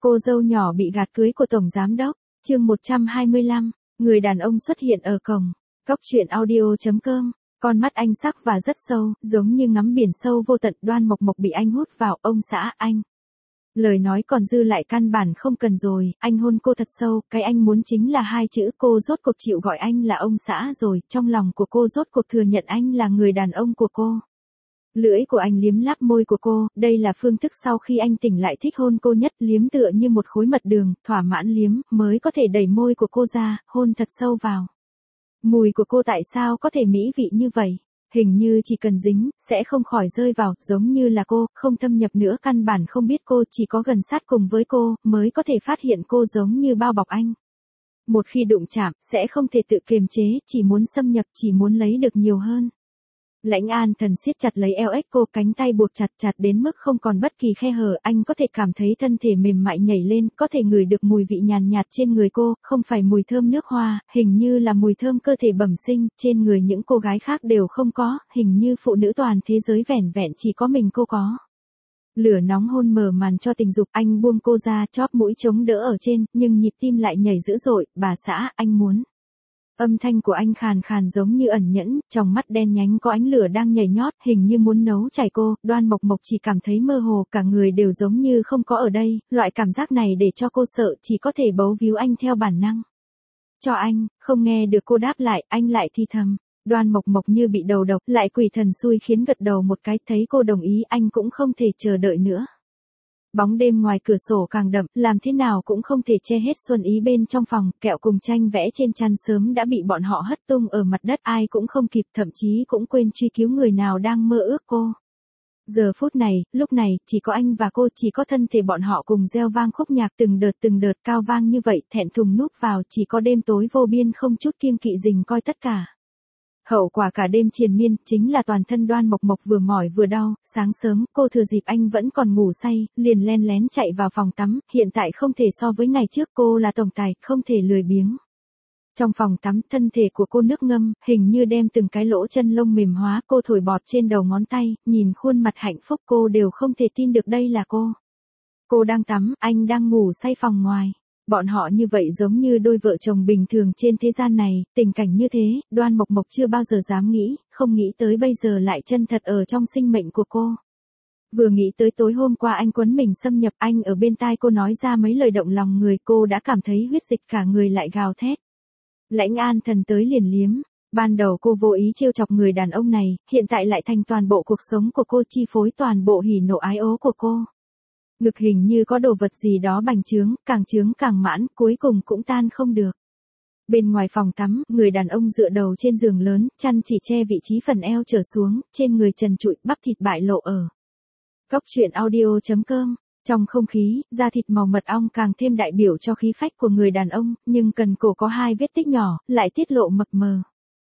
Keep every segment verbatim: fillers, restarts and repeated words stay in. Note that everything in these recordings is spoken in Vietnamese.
Cô dâu nhỏ bị gạt cưới của Tổng Giám Đốc, chương một trăm hai mươi lăm, người đàn ông xuất hiện ở cổng. Cốc truyện audio chấm com, con mắt anh sắc và rất sâu, giống như ngắm biển sâu vô tận. Đoan Mộc Mộc bị anh hút vào. Ông xã, anh. Lời nói còn dư lại căn bản không cần rồi, anh hôn cô thật sâu, cái anh muốn chính là hai chữ. Cô rốt cuộc chịu gọi anh là ông xã rồi, trong lòng của cô rốt cuộc thừa nhận anh là người đàn ông của cô. Lưỡi của anh liếm láp môi của cô, đây là phương thức sau khi anh tỉnh lại thích hôn cô nhất, liếm tựa như một khối mật đường, thỏa mãn liếm, mới có thể đẩy môi của cô ra, hôn thật sâu vào. Mùi của cô tại sao có thể mỹ vị như vậy? Hình như chỉ cần dính, sẽ không khỏi rơi vào, giống như là cô, không thâm nhập nữa, căn bản không biết cô, chỉ có gần sát cùng với cô, mới có thể phát hiện cô giống như bao bọc anh. Một khi đụng chạm, sẽ không thể tự kiềm chế, chỉ muốn xâm nhập, chỉ muốn lấy được nhiều hơn. Lãnh An Thần siết chặt lấy eo ếch cô, cánh tay buộc chặt chặt đến mức không còn bất kỳ khe hở, anh có thể cảm thấy thân thể mềm mại nhảy lên, có thể ngửi được mùi vị nhàn nhạt trên người cô, không phải mùi thơm nước hoa, hình như là mùi thơm cơ thể bẩm sinh, trên người những cô gái khác đều không có, hình như phụ nữ toàn thế giới vẻn vẹn chỉ có mình cô có. Lửa nóng hôn mở màn cho tình dục, anh buông cô ra, chóp mũi chống đỡ ở trên, nhưng nhịp tim lại nhảy dữ dội. Bà xã, anh muốn. Âm thanh của anh khàn khàn giống như ẩn nhẫn, trong mắt đen nhánh có ánh lửa đang nhảy nhót, hình như muốn nấu chảy cô. Đoan Mộc Mộc chỉ cảm thấy mơ hồ, cả người đều giống như không có ở đây, loại cảm giác này để cho cô sợ, chỉ có thể bấu víu anh theo bản năng. Cho anh, không nghe được cô đáp lại, anh lại thì thầm. Đoan Mộc Mộc như bị đầu độc, lại quỷ thần xui khiến gật đầu một cái, thấy cô đồng ý, anh cũng không thể chờ đợi nữa. Bóng đêm ngoài cửa sổ càng đậm, làm thế nào cũng không thể che hết xuân ý bên trong phòng, kẹo cùng tranh vẽ trên chăn sớm đã bị bọn họ hất tung ở mặt đất, ai cũng không kịp, thậm chí cũng quên truy cứu người nào đang mơ ước cô. Giờ phút này, lúc này, chỉ có anh và cô, chỉ có thân thể bọn họ cùng reo vang khúc nhạc từng đợt từng đợt cao vang như vậy, thẹn thùng núp vào, chỉ có đêm tối vô biên không chút kiêng kỵ rình coi tất cả. Hậu quả cả đêm triền miên, chính là toàn thân Đoan Mộc Mộc vừa mỏi vừa đau. Sáng sớm, cô thừa dịp anh vẫn còn ngủ say, liền len lén chạy vào phòng tắm, hiện tại không thể so với ngày trước, cô là tổng tài, không thể lười biếng. Trong phòng tắm, thân thể của cô nước ngâm, hình như đem từng cái lỗ chân lông mềm hóa, cô thổi bọt trên đầu ngón tay, nhìn khuôn mặt hạnh phúc cô đều không thể tin được đây là cô. Cô đang tắm, anh đang ngủ say phòng ngoài. Bọn họ như vậy giống như đôi vợ chồng bình thường trên thế gian này, tình cảnh như thế, Đoan Mộc Mộc chưa bao giờ dám nghĩ, không nghĩ tới bây giờ lại chân thật ở trong sinh mệnh của cô. Vừa nghĩ tới tối hôm qua anh quấn mình xâm nhập, anh ở bên tai cô nói ra mấy lời động lòng người, cô đã cảm thấy huyết dịch cả người lại gào thét. Lãnh An Thần tới liền liếm. Ban đầu cô vô ý trêu chọc người đàn ông này, hiện tại lại thành toàn bộ cuộc sống của cô, chi phối toàn bộ hỉ nộ ái ố của cô. Ngực hình như có đồ vật gì đó bành trướng, càng trướng càng mãn, cuối cùng cũng tan không được. Bên ngoài phòng tắm, người đàn ông dựa đầu trên giường lớn, chăn chỉ che vị trí phần eo trở xuống, trên người trần trụi, bắp thịt bại lộ ở. Cốc truyện audio chấm com, trong không khí, da thịt màu mật ong càng thêm đại biểu cho khí phách của người đàn ông, nhưng cần cổ có hai vết tích nhỏ, lại tiết lộ mập mờ.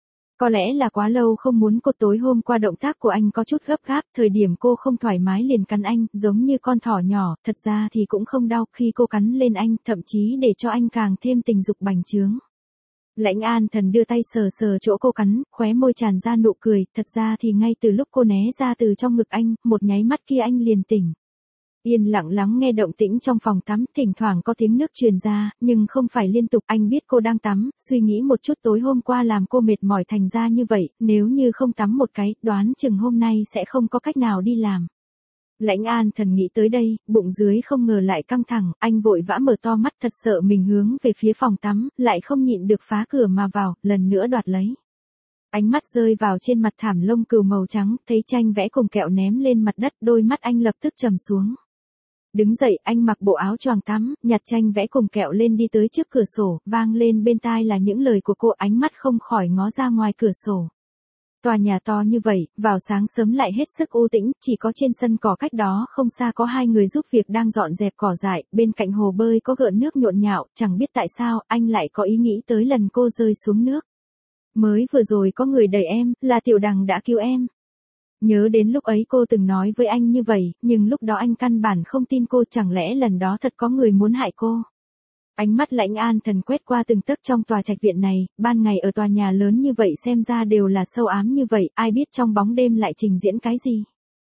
Có lẽ là quá lâu không muốn cô, tối hôm qua động tác của anh có chút gấp gáp, thời điểm cô không thoải mái liền cắn anh, giống như con thỏ nhỏ, thật ra thì cũng không đau, khi cô cắn lên anh, thậm chí để cho anh càng thêm tình dục bành trướng. Lãnh An Thần đưa tay sờ sờ chỗ cô cắn, khóe môi tràn ra nụ cười, thật ra thì ngay từ lúc cô né ra từ trong ngực anh, một nháy mắt kia anh liền tỉnh. Yên lặng lắng nghe động tĩnh trong phòng tắm, thỉnh thoảng có tiếng nước truyền ra, nhưng không phải liên tục, anh biết cô đang tắm, suy nghĩ một chút tối hôm qua làm cô mệt mỏi thành ra như vậy, nếu như không tắm một cái, đoán chừng hôm nay sẽ không có cách nào đi làm. Lãnh An Thần nghĩ tới đây, bụng dưới không ngờ lại căng thẳng, anh vội vã mở to mắt thật sợ mình hướng về phía phòng tắm, lại không nhịn được phá cửa mà vào, lần nữa đoạt lấy. Ánh mắt rơi vào trên mặt thảm lông cừu màu trắng, thấy tranh vẽ cùng kẹo ném lên mặt đất, đôi mắt anh lập tức trầm xuống. Đứng dậy, anh mặc bộ áo choàng tắm, nhặt tranh vẽ cùng kẹo lên đi tới trước cửa sổ, vang lên bên tai là những lời của cô, ánh mắt không khỏi ngó ra ngoài cửa sổ. Tòa nhà to như vậy, vào sáng sớm lại hết sức u tĩnh, chỉ có trên sân cỏ cách đó không xa có hai người giúp việc đang dọn dẹp cỏ dại, bên cạnh hồ bơi có gợn nước nhộn nhạo, chẳng biết tại sao, anh lại có ý nghĩ tới lần cô rơi xuống nước. Mới vừa rồi có người đẩy em, là Tiểu Đằng đã cứu em. Nhớ đến lúc ấy cô từng nói với anh như vậy, nhưng lúc đó anh căn bản không tin cô, chẳng lẽ lần đó thật có người muốn hại cô. Ánh mắt Lãnh An Thần quét qua từng tấc trong tòa trạch viện này, ban ngày ở tòa nhà lớn như vậy xem ra đều là sâu ám như vậy, ai biết trong bóng đêm lại trình diễn cái gì.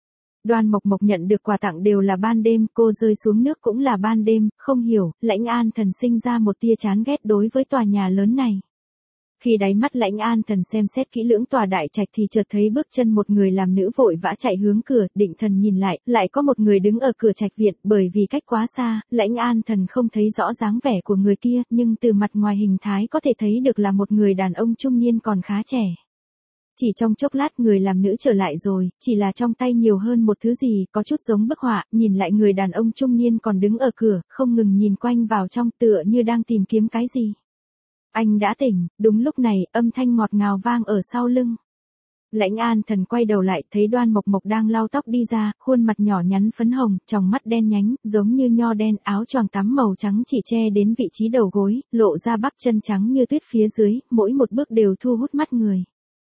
Đoan Mộc Mộc nhận được quà tặng đều là ban đêm, cô rơi xuống nước cũng là ban đêm, không hiểu, Lãnh An Thần sinh ra một tia chán ghét đối với tòa nhà lớn này. Khi đáy mắt Lãnh An Thần xem xét kỹ lưỡng tòa đại trạch thì chợt thấy bước chân một người làm nữ vội vã chạy hướng cửa, định thần nhìn lại, lại có một người đứng ở cửa trạch viện, bởi vì cách quá xa, Lãnh An Thần không thấy rõ dáng vẻ của người kia, nhưng từ mặt ngoài hình thái có thể thấy được là một người đàn ông trung niên còn khá trẻ. Chỉ trong chốc lát người làm nữ trở lại rồi, chỉ là trong tay nhiều hơn một thứ gì, có chút giống bức họa, nhìn lại người đàn ông trung niên còn đứng ở cửa, không ngừng nhìn quanh vào trong tựa như đang tìm kiếm cái gì. Anh đã tỉnh, đúng lúc này, âm thanh ngọt ngào vang ở sau lưng. Lãnh An Thần quay đầu lại, thấy Đoan Mộc Mộc đang lau tóc đi ra, khuôn mặt nhỏ nhắn phấn hồng, tròng mắt đen nhánh, giống như nho đen, áo choàng tắm màu trắng chỉ che đến vị trí đầu gối, lộ ra bắp chân trắng như tuyết phía dưới, mỗi một bước đều thu hút mắt người.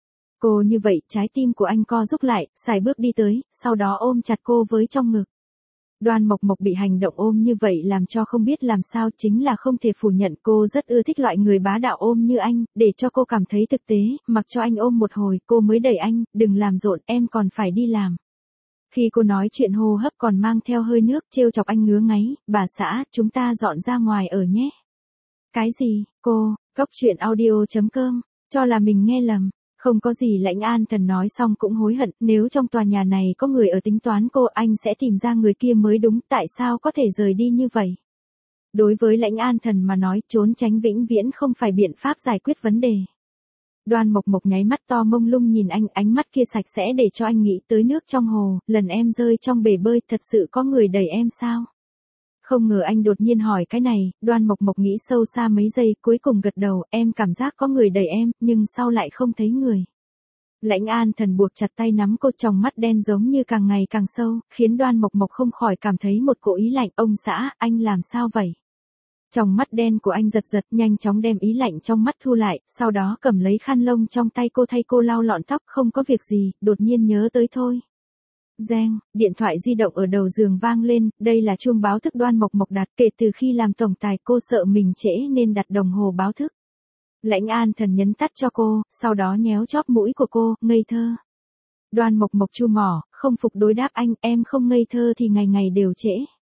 Cô như vậy, trái tim của anh co rút lại, sải bước đi tới, sau đó ôm chặt cô với trong ngực. Đoan Mộc Mộc bị hành động ôm như vậy làm cho không biết làm sao, chính là không thể phủ nhận cô rất ưa thích loại người bá đạo ôm như anh, để cho cô cảm thấy thực tế, mặc cho anh ôm một hồi, cô mới đẩy anh, đừng làm rộn, em còn phải đi làm. Khi cô nói chuyện hô hấp còn mang theo hơi nước, trêu chọc anh ngứa ngáy, bà xã, chúng ta dọn ra ngoài ở nhé. Cái gì, cô, Cốc Truyện Audio chấm com, cho là mình nghe lầm. Không có gì, Lãnh An Thần nói xong cũng hối hận, nếu trong tòa nhà này có người ở tính toán cô, anh sẽ tìm ra người kia mới đúng, tại sao có thể rời đi như vậy? Đối với Lãnh An Thần mà nói, trốn tránh vĩnh viễn không phải biện pháp giải quyết vấn đề. Đoan Mộc Mộc nháy mắt to mông lung nhìn anh, ánh mắt kia sạch sẽ để cho anh nghĩ tới nước trong hồ, lần em rơi trong bể bơi, thật sự có người đẩy em sao? Không ngờ anh đột nhiên hỏi cái này, Đoan Mộc Mộc nghĩ sâu xa mấy giây, cuối cùng gật đầu, em cảm giác có người đẩy em, nhưng sau lại không thấy người. Lãnh An Thần buộc chặt tay nắm cô, tròng mắt đen giống như càng ngày càng sâu, khiến Đoan Mộc Mộc không khỏi cảm thấy một cỗ ý lạnh, ông xã, anh làm sao vậy? Tròng mắt đen của anh giật giật, nhanh chóng đem ý lạnh trong mắt thu lại, sau đó cầm lấy khăn lông trong tay cô thay cô lau lọn tóc, không có việc gì, đột nhiên nhớ tới thôi. Reng, điện thoại di động ở đầu giường vang lên, đây là chuông báo thức Đoan Mộc Mộc đặt, kể từ khi làm tổng tài cô sợ mình trễ nên đặt đồng hồ báo thức. Lãnh An Thần nhấn tắt cho cô, sau đó nhéo chóp mũi của cô, ngây thơ. Đoan Mộc Mộc chu mỏ, không phục đối đáp anh, em không ngây thơ thì ngày ngày đều trễ.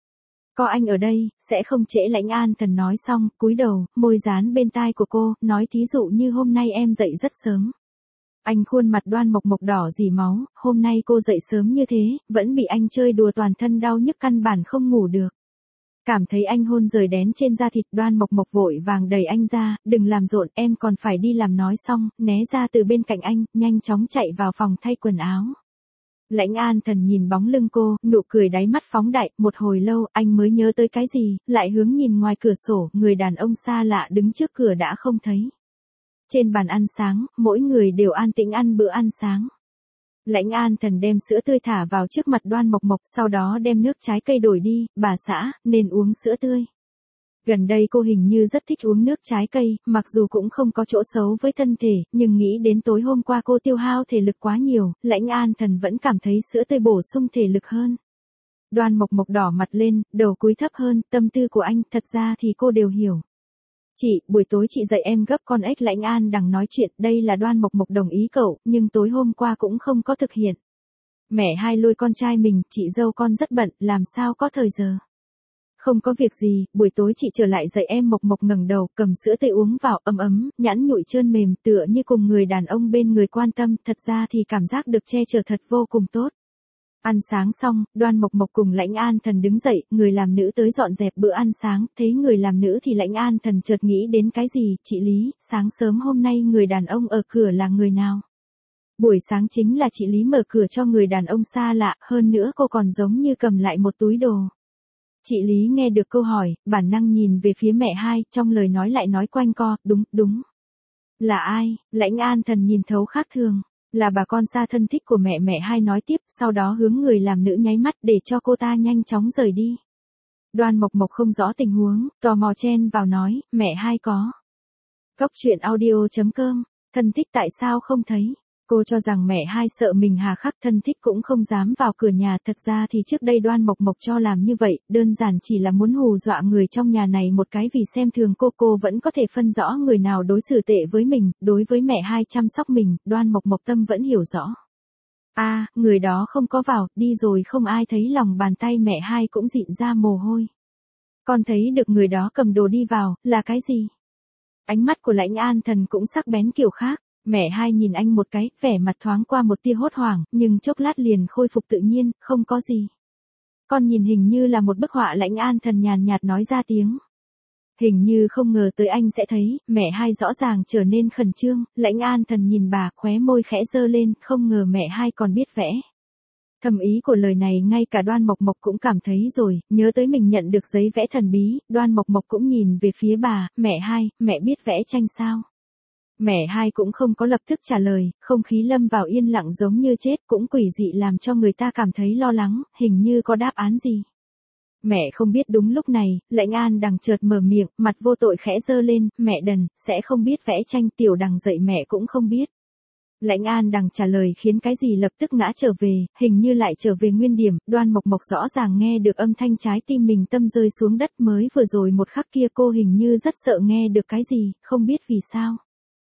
Có anh ở đây, sẽ không trễ. Lãnh An Thần nói xong, cúi đầu, môi dán bên tai của cô, nói thí dụ như hôm nay em dậy rất sớm. Anh khuôn mặt Đoan Mộc Mộc đỏ dì máu, hôm nay cô dậy sớm như thế, vẫn bị anh chơi đùa toàn thân đau nhức căn bản không ngủ được. Cảm thấy anh hôn rời đén trên da thịt, Đoan Mộc Mộc vội vàng đẩy anh ra, đừng làm rộn, em còn phải đi làm. Nói xong, né ra từ bên cạnh anh, nhanh chóng chạy vào phòng thay quần áo. Lãnh An Thần nhìn bóng lưng cô, nụ cười đáy mắt phóng đại, một hồi lâu, anh mới nhớ tới cái gì, lại hướng nhìn ngoài cửa sổ, người đàn ông xa lạ đứng trước cửa đã không thấy. Trên bàn ăn sáng, mỗi người đều an tĩnh ăn bữa ăn sáng. Lãnh An Thần đem sữa tươi thả vào trước mặt Đoan Mộc Mộc, sau đó đem nước trái cây đổi đi, bà xã, nên uống sữa tươi. Gần đây cô hình như rất thích uống nước trái cây, mặc dù cũng không có chỗ xấu với thân thể, nhưng nghĩ đến tối hôm qua cô tiêu hao thể lực quá nhiều, Lãnh An Thần vẫn cảm thấy sữa tươi bổ sung thể lực hơn. Đoan Mộc Mộc đỏ mặt lên, đầu cúi thấp hơn, tâm tư của anh, thật ra thì cô đều hiểu. Chị, buổi tối chị dạy em gấp con ếch. Lãnh An đang nói chuyện, đây là Đoan Mộc Mộc đồng ý cậu, nhưng tối hôm qua cũng không có thực hiện. Mẹ hai lôi con trai mình, chị dâu con rất bận, làm sao có thời giờ. Không có việc gì, buổi tối chị trở lại dạy em. Mộc Mộc ngẩng đầu, cầm sữa tươi uống vào, ấm ấm, nhẵn nhụi trơn mềm, tựa như cùng người đàn ông bên người quan tâm, thật ra thì cảm giác được che chở thật vô cùng tốt. Ăn sáng xong, Đoan Mộc Mộc cùng Lãnh An Thần đứng dậy, người làm nữ tới dọn dẹp bữa ăn sáng, thấy người làm nữ thì Lãnh An Thần chợt nghĩ đến cái gì, chị Lý, sáng sớm hôm nay người đàn ông ở cửa là người nào? Buổi sáng chính là chị Lý mở cửa cho người đàn ông xa lạ, hơn nữa cô còn giống như cầm lại một túi đồ. Chị Lý nghe được câu hỏi, bản năng nhìn về phía mẹ hai, trong lời nói lại nói quanh co, đúng, đúng. Là ai? Lãnh An Thần nhìn thấu khác thường. Là bà con xa thân thích của mẹ. Mẹ hai nói tiếp, sau đó hướng người làm nữ nháy mắt để cho cô ta nhanh chóng rời đi. Đoan Mộc Mộc không rõ tình huống, tò mò chen vào nói, mẹ hai có. Cốc Truyện Audio chấm com, thân thích tại sao không thấy? Cô cho rằng mẹ hai sợ mình hà khắc, thân thích cũng không dám vào cửa nhà, thật ra thì trước đây Đoan Mộc Mộc cho làm như vậy, đơn giản chỉ là muốn hù dọa người trong nhà này một cái, vì xem thường cô. Cô vẫn có thể phân rõ người nào đối xử tệ với mình, đối với mẹ hai chăm sóc mình, Đoan Mộc Mộc tâm vẫn hiểu rõ. À, người đó không có vào, đi rồi không ai thấy lòng bàn tay mẹ hai cũng dịn ra mồ hôi. Con thấy được người đó cầm đồ đi vào, là cái gì? Ánh mắt của Lãnh An Thần cũng sắc bén kiểu khác. Mẹ hai nhìn anh một cái, vẻ mặt thoáng qua một tia hốt hoảng, nhưng chốc lát liền khôi phục tự nhiên, không có gì. Con nhìn hình như là một bức họa. Lãnh An Thần nhàn nhạt nói ra tiếng. Hình như không ngờ tới anh sẽ thấy, mẹ hai rõ ràng trở nên khẩn trương. Lãnh An Thần nhìn bà, khóe môi khẽ giơ lên, không ngờ mẹ hai còn biết vẽ. Thầm ý của lời này ngay cả Đoan Mộc Mộc cũng cảm thấy rồi, nhớ tới mình nhận được giấy vẽ thần bí, Đoan Mộc Mộc cũng nhìn về phía bà, mẹ hai, mẹ biết vẽ tranh sao? Mẹ hai cũng không có lập tức trả lời, không khí lâm vào yên lặng giống như chết, cũng quỷ dị làm cho người ta cảm thấy lo lắng, hình như có đáp án gì. Mẹ không biết. Đúng lúc này, Lãnh An Đằng chợt mở miệng, mặt vô tội khẽ giơ lên, mẹ đần, sẽ không biết vẽ tranh. Tiểu Đằng dậy mẹ cũng không biết. Lãnh An Đằng trả lời khiến cái gì lập tức ngã trở về, hình như lại trở về nguyên điểm. Đoan Mộc Mộc rõ ràng nghe được âm thanh, trái tim mình tâm rơi xuống đất. Mới vừa rồi một khắc kia cô hình như rất sợ nghe được cái gì, không biết vì sao.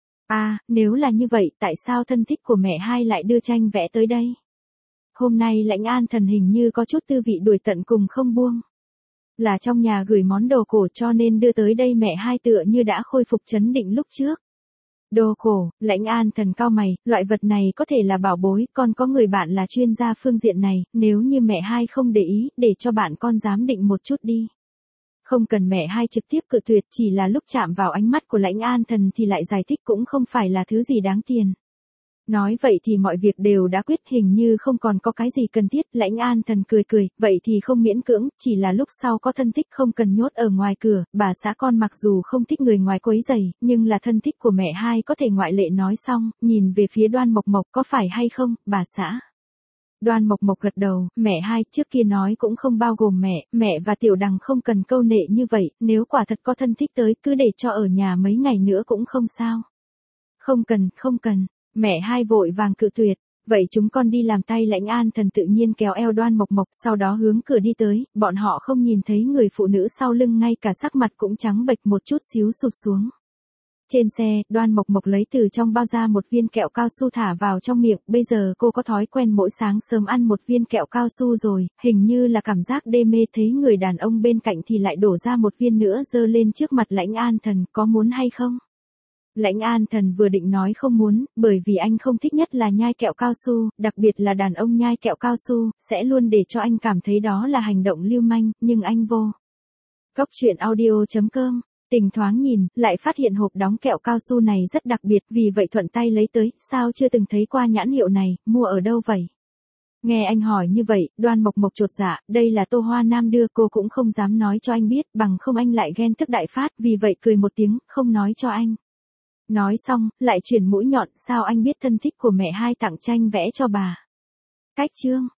À, nếu là như vậy, tại sao thân thích của mẹ hai lại đưa tranh vẽ tới đây? Hôm nay Lãnh An Thần hình như có chút tư vị đuổi tận cùng không buông. Là trong nhà gửi món đồ cổ cho nên đưa tới đây. Mẹ hai tựa như đã khôi phục trấn định lúc trước. Đồ cổ, Lãnh An Thần cau mày, loại vật này có thể là bảo bối, con có người bạn là chuyên gia phương diện này, nếu như mẹ hai không để ý, để cho bạn con giám định một chút đi. Không cần. Mẹ hai trực tiếp cự tuyệt, chỉ là lúc chạm vào ánh mắt của Lãnh An Thần thì lại giải thích cũng không phải là thứ gì đáng tiền. Nói vậy thì mọi việc đều đã quyết, hình như không còn có cái gì cần thiết. Lãnh An Thần cười cười, vậy thì không miễn cưỡng, chỉ là lúc sau có thân thích không cần nhốt ở ngoài cửa. Bà xã con mặc dù không thích người ngoài quấy rầy, nhưng là thân thích của mẹ hai có thể ngoại lệ. Nói xong, nhìn về phía Đoan Mộc Mộc, có phải hay không, bà xã? Đoan Mộc Mộc gật đầu, mẹ hai trước kia nói cũng không bao gồm mẹ, mẹ và Tiểu Đằng không cần câu nệ như vậy, nếu quả thật có thân thích tới cứ để cho ở nhà mấy ngày nữa cũng không sao. Không cần, không cần, mẹ hai vội vàng cự tuyệt, vậy chúng con đi làm tay. Lãnh An Thần tự nhiên kéo eo Đoan Mộc Mộc, sau đó hướng cửa đi tới, bọn họ không nhìn thấy người phụ nữ sau lưng, ngay cả sắc mặt cũng trắng bệch một chút xíu sụt xuống. Trên xe, Đoan Mộc Mộc lấy từ trong bao ra một viên kẹo cao su thả vào trong miệng, bây giờ cô có thói quen mỗi sáng sớm ăn một viên kẹo cao su rồi, hình như là cảm giác đê mê. Thấy người đàn ông bên cạnh thì lại đổ ra một viên nữa giơ lên trước mặt Lãnh An Thần, có muốn hay không? Lãnh An Thần vừa định nói không muốn, bởi vì anh không thích nhất là nhai kẹo cao su, đặc biệt là đàn ông nhai kẹo cao su, sẽ luôn để cho anh cảm thấy đó là hành động lưu manh, nhưng anh vô. Cốc truyện audio chấm com Tình thoáng nhìn, lại phát hiện hộp đóng kẹo cao su này rất đặc biệt, vì vậy thuận tay lấy tới, sao chưa từng thấy qua nhãn hiệu này, mua ở đâu vậy? Nghe anh hỏi như vậy, Đoan Mộc Mộc chột dạ, đây là Tô Hoa Nam đưa, cô cũng không dám nói cho anh biết, bằng không anh lại ghen tức đại phát, vì vậy cười một tiếng, không nói cho anh. Nói xong, lại chuyển mũi nhọn, sao anh biết thân thích của mẹ hai tặng tranh vẽ cho bà? Cách chương